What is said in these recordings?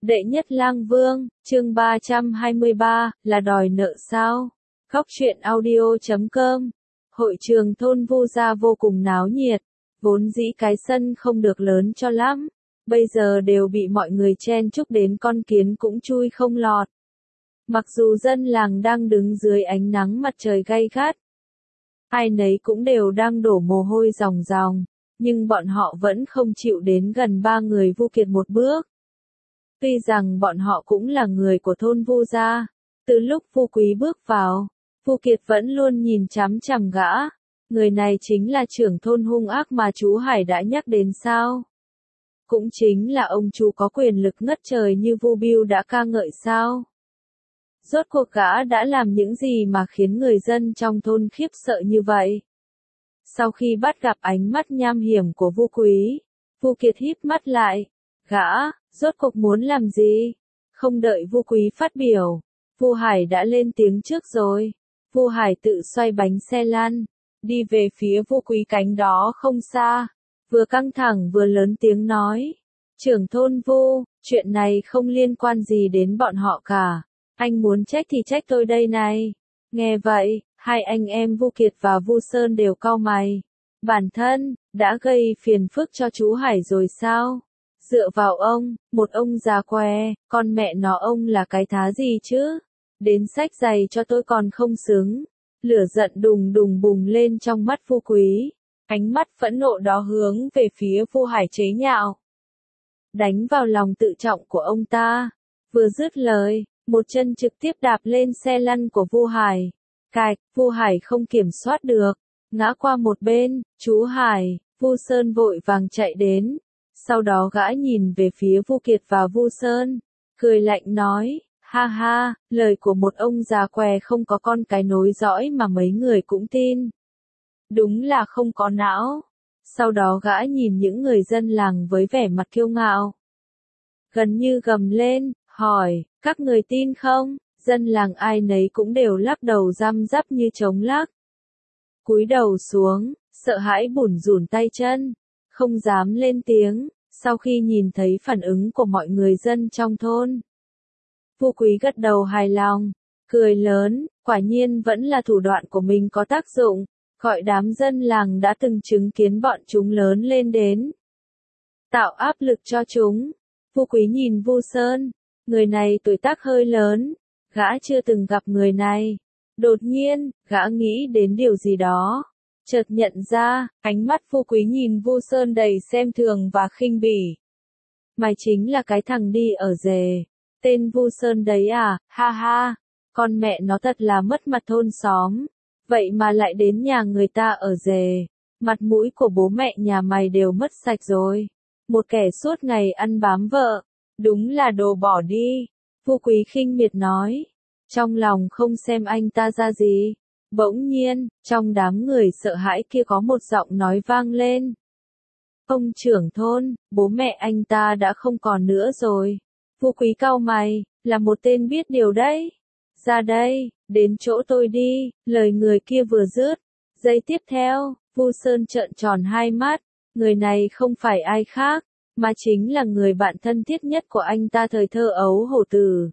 Đệ nhất lang vương, chương 323, là đòi nợ sao? Góc truyện audio.com. Hội trường thôn Vu Gia vô cùng náo nhiệt, vốn dĩ cái sân không được lớn cho lắm, bây giờ đều bị mọi người chen chúc đến con kiến cũng chui không lọt. Mặc dù dân làng đang đứng dưới ánh nắng mặt trời gay gắt, ai nấy cũng đều đang đổ mồ hôi ròng ròng, nhưng bọn họ vẫn không chịu đến gần ba người Vu Kiệt một bước. Tuy rằng bọn họ cũng là người của thôn Vu Gia, từ lúc Vu Quý bước vào, Vu Kiệt vẫn luôn nhìn chằm chằm gã. Người này chính là trưởng thôn hung ác mà chú Hải đã nhắc đến sao? Cũng chính là ông chú có quyền lực ngất trời như Vu Bưu đã ca ngợi sao? Rốt cuộc gã đã làm những gì mà khiến người dân trong thôn khiếp sợ như vậy? Sau khi bắt gặp ánh mắt nham hiểm của Vu Quý, Vu Kiệt híp mắt lại. Gã, rốt cuộc muốn làm gì? Không đợi Vu Quý phát biểu, Vu Hải đã lên tiếng trước rồi. Vu Hải tự xoay bánh xe lăn, đi về phía Vu Quý cánh đó không xa, vừa căng thẳng vừa lớn tiếng nói. Trưởng thôn Vu, chuyện này không liên quan gì đến bọn họ cả. Anh muốn trách thì trách tôi đây này. Nghe vậy, hai anh em Vu Kiệt và Vu Sơn đều cau mày. Bản thân, đã gây phiền phức cho chú Hải rồi sao? Dựa vào ông, một ông già què, con mẹ nó ông là cái thá gì chứ? Đến xách giày cho tôi còn không xứng. Lửa giận đùng đùng bùng lên trong mắt Vu Quý. Ánh mắt phẫn nộ đó hướng về phía Vu Hải chế nhạo. Đánh vào lòng tự trọng của ông ta. Vừa dứt lời, một chân trực tiếp đạp lên xe lăn của Vu Hải. Cạch, Vu Hải không kiểm soát được, ngã qua một bên. Chú Hải, Vu Sơn vội vàng chạy đến. Sau đó gã nhìn về phía Vu Kiệt và Vu Sơn, cười lạnh nói, ha ha, lời của một ông già què không có con cái nối dõi mà mấy người cũng tin. Đúng là không có não. Sau đó gã nhìn những người dân làng với vẻ mặt kiêu ngạo. Gần như gầm lên, hỏi, các người tin không? Dân làng ai nấy cũng đều lắc đầu răm rắp như trống lắc. Cúi đầu xuống, sợ hãi bủn rủn tay chân, không dám lên tiếng. Sau khi nhìn thấy phản ứng của mọi người dân trong thôn, Vu Quý gật đầu hài lòng, cười lớn, quả nhiên vẫn là thủ đoạn của mình có tác dụng, gọi đám dân làng đã từng chứng kiến bọn chúng lớn lên đến. Tạo áp lực cho chúng. Vu Quý nhìn Vu Sơn, người này tuổi tác hơi lớn, gã chưa từng gặp người này. Đột nhiên, gã nghĩ đến điều gì đó. Chợt nhận ra, ánh mắt Vu Quý nhìn Vu Sơn đầy xem thường và khinh bỉ. Mày chính là cái thằng đi ở rề. Tên Vu Sơn đấy à, ha ha. Con mẹ nó thật là mất mặt thôn xóm. Vậy mà lại đến nhà người ta ở rề. Mặt mũi của bố mẹ nhà mày đều mất sạch rồi. Một kẻ suốt ngày ăn bám vợ. Đúng là đồ bỏ đi. Vu Quý khinh miệt nói. Trong lòng không xem anh ta ra gì. Bỗng nhiên, trong đám người sợ hãi kia có một giọng nói vang lên. Ông trưởng thôn, bố mẹ anh ta đã không còn nữa rồi. Vu Quý cau mày, là một tên biết điều đấy. Ra đây, đến chỗ tôi đi, lời người kia vừa dứt. Giây tiếp theo, Vu Sơn trợn tròn hai mắt, người này không phải ai khác, mà chính là người bạn thân thiết nhất của anh ta thời thơ ấu Hổ Tử.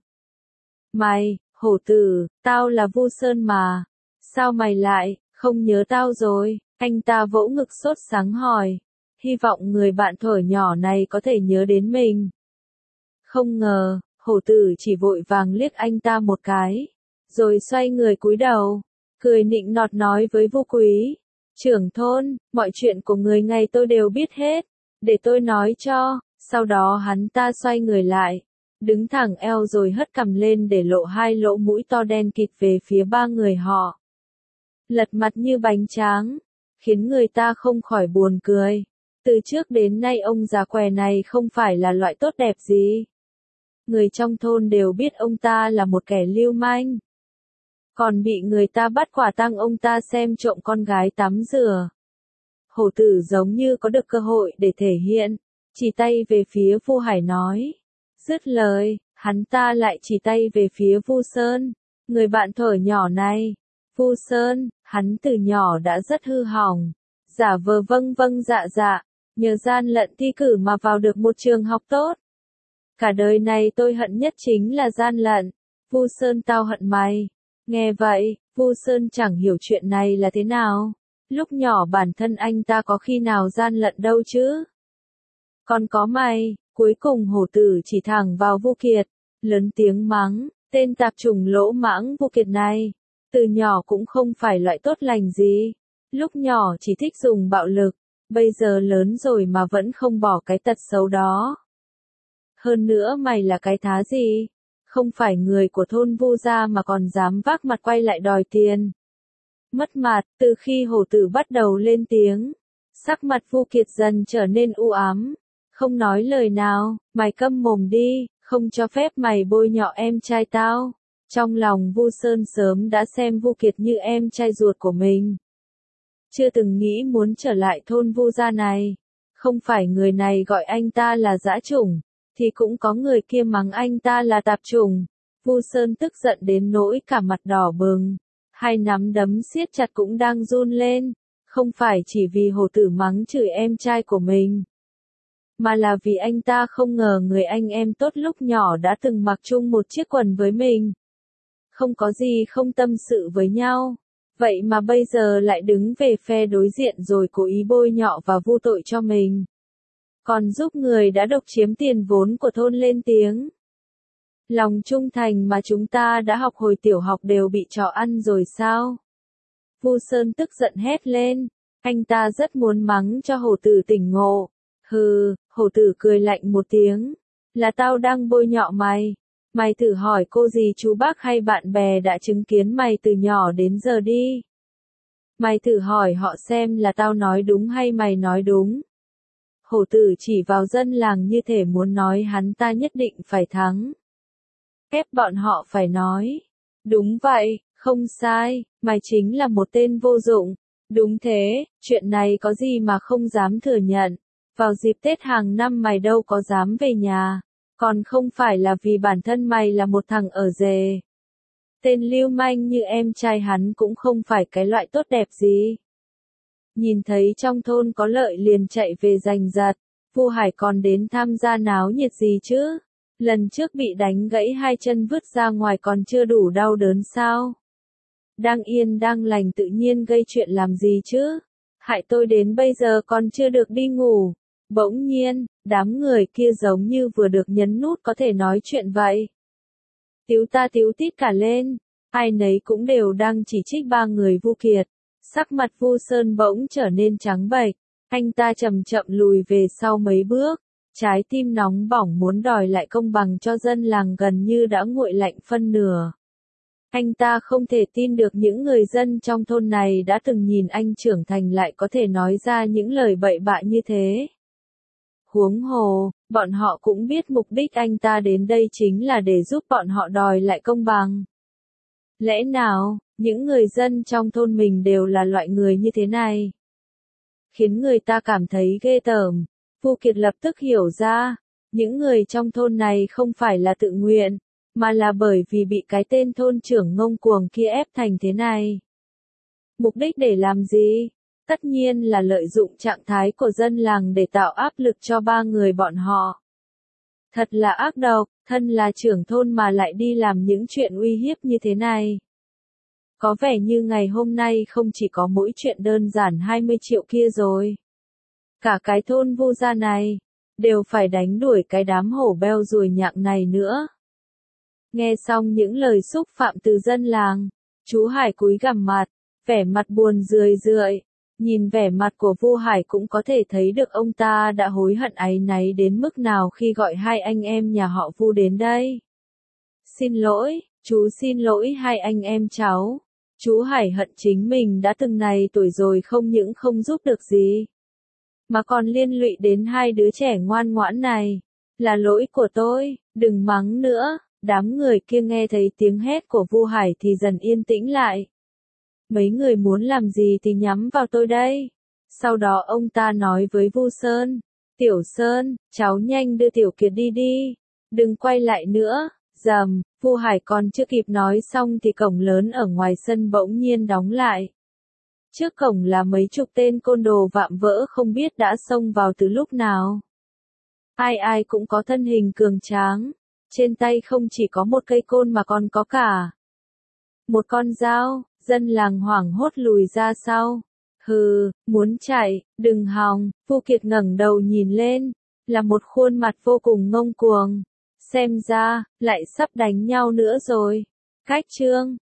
Mày, Hổ Tử, tao là Vu Sơn mà. Sao mày lại, không nhớ tao rồi? Anh ta vỗ ngực sốt sắng hỏi. Hy vọng người bạn thuở nhỏ này có thể nhớ đến mình. Không ngờ, Hổ Tử chỉ vội vàng liếc anh ta một cái, rồi xoay người cúi đầu, cười nịnh nọt nói với Vu Quý. Trưởng thôn, mọi chuyện của người ngày tôi đều biết hết, để tôi nói cho. Sau đó hắn ta xoay người lại, đứng thẳng eo rồi hất cằm lên để lộ hai lỗ mũi to đen kịt về phía ba người họ. Lật mặt như bánh tráng, khiến người ta không khỏi buồn cười. Từ trước đến nay ông già què này không phải là loại tốt đẹp gì. Người trong thôn đều biết ông ta là một kẻ lưu manh. Còn bị người ta bắt quả tang ông ta xem trộm con gái tắm rửa. Hổ Tử giống như có được cơ hội để thể hiện, chỉ tay về phía Vu Hải nói. Dứt lời, hắn ta lại chỉ tay về phía Vu Sơn, người bạn thuở nhỏ này. Vu Sơn, hắn từ nhỏ đã rất hư hỏng, giả vờ vâng vâng dạ dạ, nhờ gian lận thi cử mà vào được một trường học tốt. Cả đời này tôi hận nhất chính là gian lận. Vu Sơn tao hận mày. Nghe vậy, Vu Sơn chẳng hiểu chuyện này là thế nào. Lúc nhỏ bản thân anh ta có khi nào gian lận đâu chứ. Còn có mày, cuối cùng hổ tử chỉ thẳng vào Vu Kiệt, lớn tiếng mắng, tên tạp chủng lỗ mãng Vu Kiệt này. Từ nhỏ cũng không phải loại tốt lành gì. Lúc nhỏ chỉ thích dùng bạo lực, bây giờ lớn rồi mà vẫn không bỏ cái tật xấu đó. Hơn nữa mày là cái thá gì? Không phải người của thôn Vu gia mà còn dám vác mặt quay lại đòi tiền. Mất mặt, từ khi hổ tử bắt đầu lên tiếng, sắc mặt Vu Kiệt dần trở nên u ám, không nói lời nào, mày câm mồm đi, không cho phép mày bôi nhọ em trai tao. Trong lòng Vu Sơn sớm đã xem Vu Kiệt như em trai ruột của mình. Chưa từng nghĩ muốn trở lại thôn Vu gia này. Không phải người này gọi anh ta là dã chủng, thì cũng có người kia mắng anh ta là tạp chủng. Vu Sơn tức giận đến nỗi cả mặt đỏ bừng, hai nắm đấm siết chặt cũng đang run lên, không phải chỉ vì hổ tử mắng chửi em trai của mình, mà là vì anh ta không ngờ người anh em tốt lúc nhỏ đã từng mặc chung một chiếc quần với mình. Không có gì không tâm sự với nhau, vậy mà bây giờ lại đứng về phe đối diện rồi cố ý bôi nhọ và vu tội cho mình. Còn giúp người đã độc chiếm tiền vốn của thôn lên tiếng. Lòng trung thành mà chúng ta đã học hồi tiểu học đều bị trò ăn rồi sao? Vu Sơn tức giận hét lên, anh ta rất muốn mắng cho hổ tử tỉnh ngộ. Hừ, hổ tử cười lạnh một tiếng, là tao đang bôi nhọ mày. Mày thử hỏi cô dì chú bác hay bạn bè đã chứng kiến mày từ nhỏ đến giờ đi. Mày thử hỏi họ xem là tao nói đúng hay mày nói đúng. Hổ tử chỉ vào dân làng như thể muốn nói hắn ta nhất định phải thắng. Ép bọn họ phải nói. Đúng vậy, không sai, mày chính là một tên vô dụng. Đúng thế, chuyện này có gì mà không dám thừa nhận. Vào dịp Tết hàng năm mày đâu có dám về nhà. Còn không phải là vì bản thân mày là một thằng ở rề. Tên lưu manh như em trai hắn cũng không phải cái loại tốt đẹp gì. Nhìn thấy trong thôn có lợi liền chạy về giành giật. Vu Hải còn đến tham gia náo nhiệt gì chứ? Lần trước bị đánh gãy hai chân vứt ra ngoài còn chưa đủ đau đớn sao? Đang yên đang lành tự nhiên gây chuyện làm gì chứ? Hại tôi đến bây giờ còn chưa được đi ngủ. Bỗng nhiên, đám người kia giống như vừa được nhấn nút có thể nói chuyện vậy. Tíu ta tíu tít cả lên, ai nấy cũng đều đang chỉ trích ba người Vu Kiệt. Sắc mặt Vu Sơn bỗng trở nên trắng bệch, anh ta chậm chậm lùi về sau mấy bước, trái tim nóng bỏng muốn đòi lại công bằng cho dân làng gần như đã nguội lạnh phân nửa. Anh ta không thể tin được những người dân trong thôn này đã từng nhìn anh trưởng thành lại có thể nói ra những lời bậy bạ như thế. Huống hồ, bọn họ cũng biết mục đích anh ta đến đây chính là để giúp bọn họ đòi lại công bằng. Lẽ nào, những người dân trong thôn mình đều là loại người như thế này? Khiến người ta cảm thấy ghê tởm. Vu Kiệt lập tức hiểu ra, những người trong thôn này không phải là tự nguyện, mà là bởi vì bị cái tên thôn trưởng ngông cuồng kia ép thành thế này. Mục đích để làm gì? Tất nhiên là lợi dụng trạng thái của dân làng để tạo áp lực cho ba người bọn họ. Thật là ác độc, thân là trưởng thôn mà lại đi làm những chuyện uy hiếp như thế này. Có vẻ như ngày hôm nay không chỉ có mỗi chuyện đơn giản 20 triệu kia rồi. Cả cái thôn Vu gia này, đều phải đánh đuổi cái đám hổ beo ruồi nhặng này nữa. Nghe xong những lời xúc phạm từ dân làng, chú Hải cúi gằm mặt, vẻ mặt buồn rười rượi. Nhìn vẻ mặt của Vu Hải cũng có thể thấy được ông ta đã hối hận áy náy đến mức nào khi gọi hai anh em nhà họ Vu đến đây. Xin lỗi, chú xin lỗi hai anh em cháu. Chú Hải hận chính mình đã từng này tuổi rồi không những không giúp được gì, mà còn liên lụy đến hai đứa trẻ ngoan ngoãn này. Là lỗi của tôi, đừng mắng nữa. Đám người kia nghe thấy tiếng hét của Vu Hải thì dần yên tĩnh lại. Mấy người muốn làm gì thì nhắm vào tôi đây. Sau đó ông ta nói với Vu Sơn, Tiểu Sơn, cháu nhanh đưa Tiểu Kiệt đi đi, đừng quay lại nữa. Rầm, Vu Hải còn chưa kịp nói xong thì cổng lớn ở ngoài sân bỗng nhiên đóng lại. Trước cổng là mấy chục tên côn đồ vạm vỡ không biết đã xông vào từ lúc nào. Ai ai cũng có thân hình cường tráng. Trên tay không chỉ có một cây côn mà còn có cả một con dao. Dân làng hoảng hốt lùi ra sau. Hừ, muốn chạy, đừng hòng. Vu Kiệt ngẩng đầu nhìn lên, là một khuôn mặt vô cùng ngông cuồng. Xem ra, lại sắp đánh nhau nữa rồi. Cách chương